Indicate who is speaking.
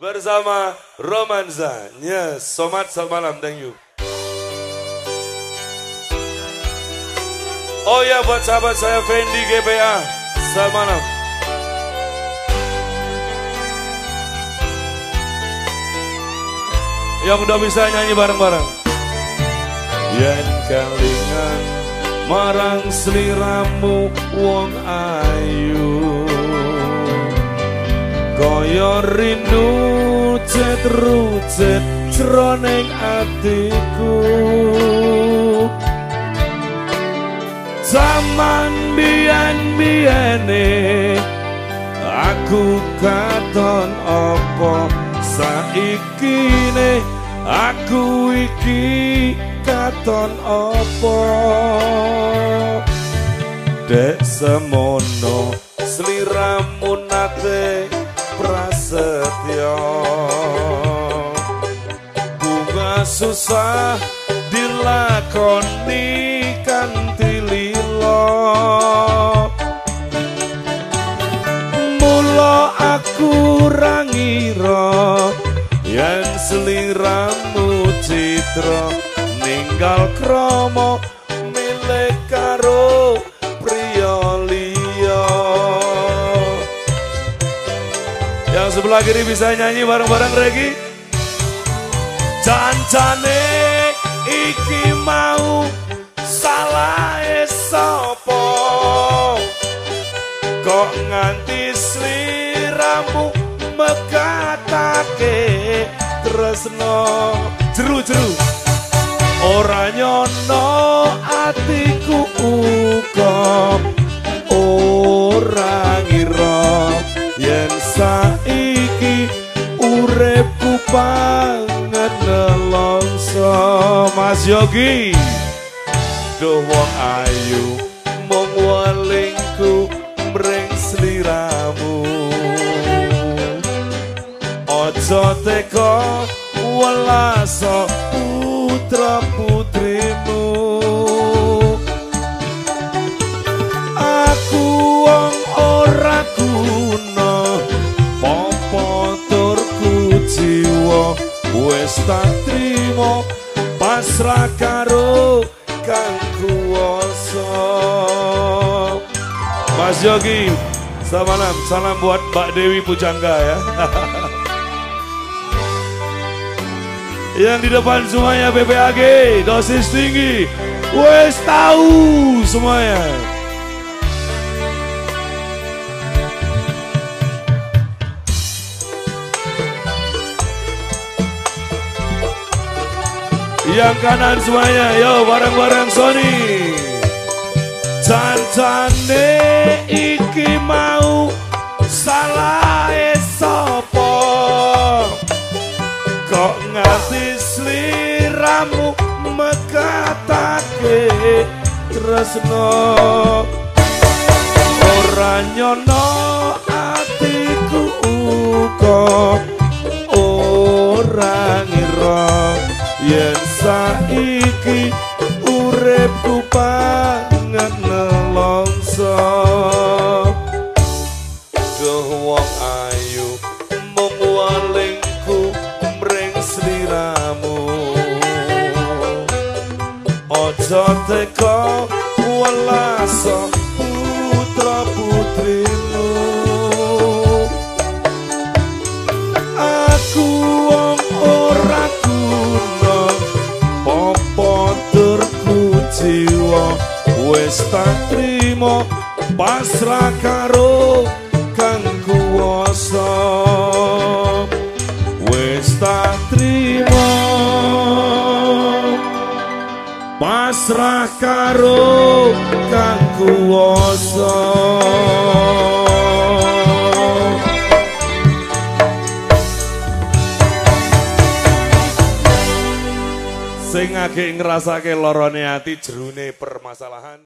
Speaker 1: bersama Romanza. Yes, Somat selamat malam, thank you. Oh ya, buat sahabat saya Fendi GPA, selamat malam. Yang udah bisa nyanyi bareng-bareng. Yen kalingan marang sliramu wong ayu, kaya rindu cet-rucet jroning atiku. Zaman biyen-biyene aku katon apa, saikine aku iki katon apa. Dek semono sliramu nate prasetyo, bunga susah dilakoni kanthi lilo. Mula aku ra ngira yen sliramu citra ninggal krama milik karo priya liya. Yang sebelah kiri bisa nyanyi bareng-bareng Regi. Jancane iki mau salahe sapa, kok nganti sliramu mekatake tresno. Jeru-jeru ora nyono atiku uga ora ngira yen saiki uripku banget nelongso. Mas Yogi, duh wong ayu mung welingku mring sliramu, ojo teko welaso putra putrimu. Aku wong ora guna popo turku jiwa, wis tak trimo pasrah karo kang kuwasa. Mas Yogi, selamat malam, salam buat Mbak Dewi Pujangga ya. Yang di depan semuanya BPAG, dosis tinggi, wes tahu semuanya. Yang kanan semuanya, yo bareng-bareng Sony. Jancane iki mau salahe sapa, kok nganti sliramu mekatake tresno. Ora nyono atiku uga ora ngira yen saiki uripku banget nelongso. Duh wong ayu mung welingku mring sliramu, ojo teko welaso putra putrimu. Aku wong ora guna popo turku jiwa, wis tak trimo pasrah karo kang kuwasa. Wis tak trimo pasrah karo kang kuwasa. Sing akeh ngrasake lorone ati jerune permasalahan.